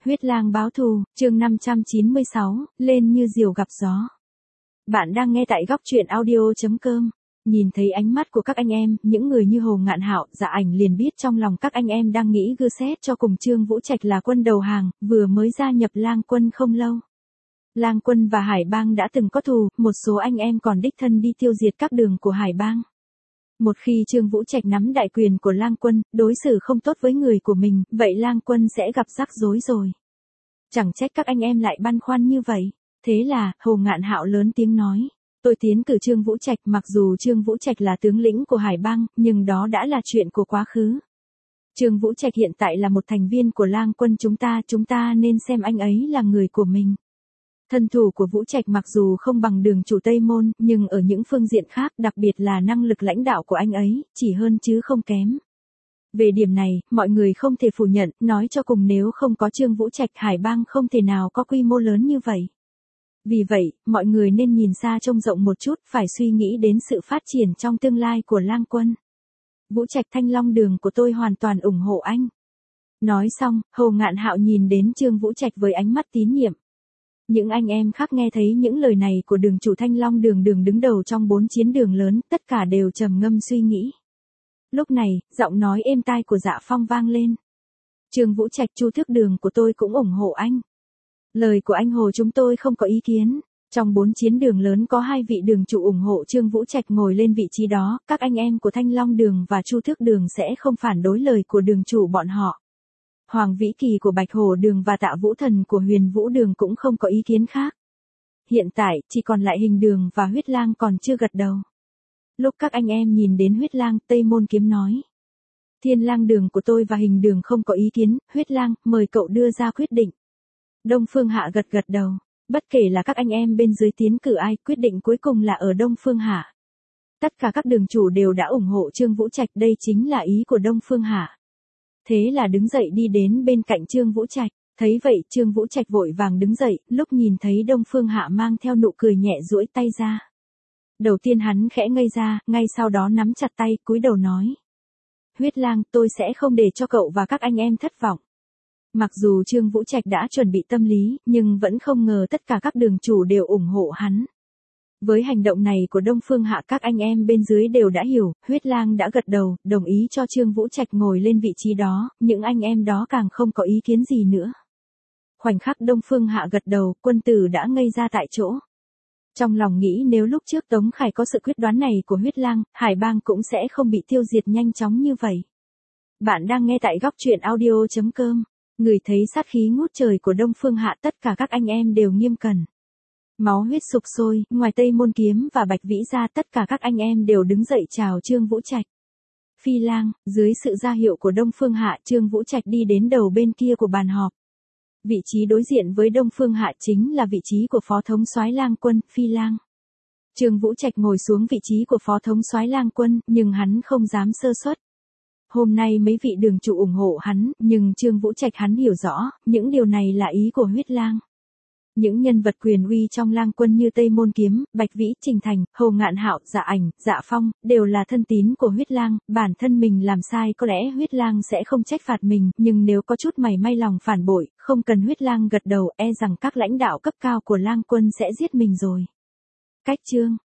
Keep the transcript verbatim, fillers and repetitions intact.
Huyết lang báo thù, chương năm trăm chín mươi sáu, lên như diều gặp gió. Bạn đang nghe tại góc truyện audio chấm com. Nhìn thấy ánh mắt của các anh em, những người như Hồ Ngạn Hạo, Dạ Ảnh liền biết trong lòng các anh em đang nghĩ gư xét cho cùng Trương Vũ Trạch là quân đầu hàng, vừa mới gia nhập Lang Quân không lâu. Lang Quân và Hải Bang đã từng có thù, một số anh em còn đích thân đi tiêu diệt các đường của Hải Bang. Một khi Trương Vũ Trạch nắm đại quyền của Lang Quân, đối xử không tốt với người của mình, vậy Lang Quân sẽ gặp rắc rối rồi. Chẳng trách các anh em lại băn khoăn như vậy. Thế là, Hồ Ngạn Hạo lớn tiếng nói. Tôi tiến cử Trương Vũ Trạch, mặc dù Trương Vũ Trạch là tướng lĩnh của Hải Bang, nhưng đó đã là chuyện của quá khứ. Trương Vũ Trạch hiện tại là một thành viên của Lang Quân chúng ta, chúng ta nên xem anh ấy là người của mình. Thân thủ của Vũ Trạch mặc dù không bằng Đường chủ Tây Môn, nhưng ở những phương diện khác, đặc biệt là năng lực lãnh đạo của anh ấy, chỉ hơn chứ không kém. Về điểm này, mọi người không thể phủ nhận, nói cho cùng nếu không có Trương Vũ Trạch, Hải Bang không thể nào có quy mô lớn như vậy. Vì vậy, mọi người nên nhìn xa trông rộng một chút, phải suy nghĩ đến sự phát triển trong tương lai của Lang Quân. Vũ Trạch Thanh Long Đường của tôi hoàn toàn ủng hộ anh. Nói xong, Hồ Ngạn Hạo nhìn đến Trương Vũ Trạch với ánh mắt tín nhiệm. Những anh em khác nghe thấy những lời này của đường chủ Thanh Long Đường đường đứng đầu trong bốn chiến đường lớn, tất cả đều trầm ngâm suy nghĩ. Lúc này, giọng nói êm tai của Dạ Phong vang lên. Trương Vũ Trạch, Chu Thước Đường của tôi cũng ủng hộ anh. Lời của anh Hồ chúng tôi không có ý kiến. Trong bốn chiến đường lớn có hai vị đường chủ ủng hộ Trương Vũ Trạch ngồi lên vị trí đó, các anh em của Thanh Long Đường và Chu Thước Đường sẽ không phản đối lời của đường chủ bọn họ. Hoàng Vĩ Kỳ của Bạch Hổ Đường và Tạ Vũ Thần của Huyền Vũ Đường cũng không có ý kiến khác. Hiện tại, chỉ còn lại Hình Đường và Huyết Lang còn chưa gật đầu. Lúc các anh em nhìn đến Huyết Lang, Tây Môn Kiếm nói. Thiên Lang Đường của tôi và Hình Đường không có ý kiến, Huyết Lang, mời cậu đưa ra quyết định. Đông Phương Hạ gật gật đầu. Bất kể là các anh em bên dưới tiến cử ai, quyết định cuối cùng là ở Đông Phương Hạ. Tất cả các đường chủ đều đã ủng hộ Trương Vũ Trạch, đây chính là ý của Đông Phương Hạ. Thế là đứng dậy đi đến bên cạnh Trương Vũ Trạch. Thấy vậy, Trương Vũ Trạch vội vàng đứng dậy, lúc nhìn thấy Đông Phương Hạ mang theo nụ cười nhẹ duỗi tay ra. Đầu tiên hắn khẽ ngây ra, ngay sau đó nắm chặt tay, cúi đầu nói. Huyết Lang, tôi sẽ không để cho cậu và các anh em thất vọng. Mặc dù Trương Vũ Trạch đã chuẩn bị tâm lý, nhưng vẫn không ngờ tất cả các đường chủ đều ủng hộ hắn. Với hành động này của Đông Phương Hạ, các anh em bên dưới đều đã hiểu, Huyết Lang đã gật đầu, đồng ý cho Trương Vũ Trạch ngồi lên vị trí đó, những anh em đó càng không có ý kiến gì nữa. Khoảnh khắc Đông Phương Hạ gật đầu, quân tử đã ngây ra tại chỗ. Trong lòng nghĩ nếu lúc trước Tống Khải có sự quyết đoán này của Huyết Lang, Hải Bang cũng sẽ không bị tiêu diệt nhanh chóng như vậy. Bạn đang nghe tại góc truyện audio chấm com. Người thấy sát khí ngút trời của Đông Phương Hạ, tất cả các anh em đều nghiêm cẩn. Máu huyết sục sôi, ngoài Tây Môn Kiếm và Bạch Vĩ ra, tất cả các anh em đều đứng dậy chào Trương Vũ Trạch. Phi Lang, dưới sự ra hiệu của Đông Phương Hạ, Trương Vũ Trạch đi đến đầu bên kia của bàn họp. Vị trí đối diện với Đông Phương Hạ chính là vị trí của Phó Thống soái Lang Quân, Phi Lang. Trương Vũ Trạch ngồi xuống vị trí của Phó Thống soái Lang Quân, nhưng hắn không dám sơ suất. Hôm nay mấy vị đường chủ ủng hộ hắn, nhưng Trương Vũ Trạch hắn hiểu rõ, những điều này là ý của Huyết Lang. Những nhân vật quyền uy trong Lang Quân như Tây Môn Kiếm, Bạch Vĩ, Trình Thành, Hồ Ngạn Hạo, Dạ Ảnh, Dạ Phong, đều là thân tín của Huyết Lang, bản thân mình làm sai có lẽ Huyết Lang sẽ không trách phạt mình, nhưng nếu có chút mảy may lòng phản bội, không cần Huyết Lang gật đầu, e rằng các lãnh đạo cấp cao của Lang Quân sẽ giết mình rồi. Cách chương